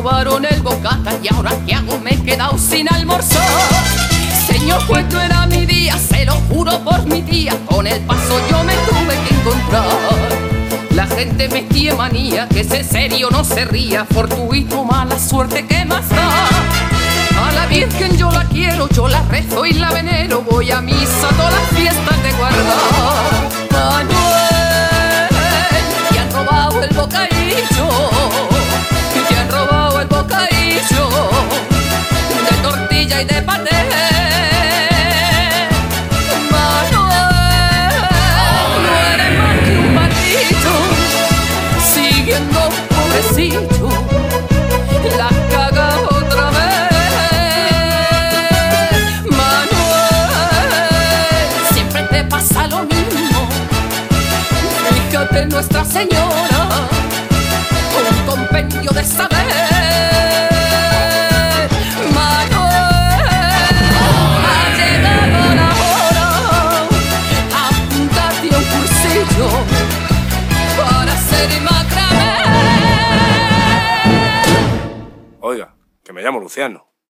robaron el bocata y ahora ¿qué hago? Me he quedado sin almorzar. Señor juez, no era mi día, se lo juro por mi tía. Con el paso yo me tuve que encontrar. La gente me tiene manía, que ese serio no se ría. Fortuito, mala suerte, ¿qué más da? A la Virgen yo la quiero, yo la rezo y la venero. Voy a misa todas las fiestas de guardar. Manuel, te han robado el bocadillo, te han robado el bocadillo de tortilla y de paté. Manuel, no eres más que un batito, siguiendo un pobrecito, la caga otra vez. De Nuestra Señora, un compendio de saber. Manuel, ha llegado la hora, apúntate a un cursillo para hacer macramé. Oiga, que me llamo Luciano.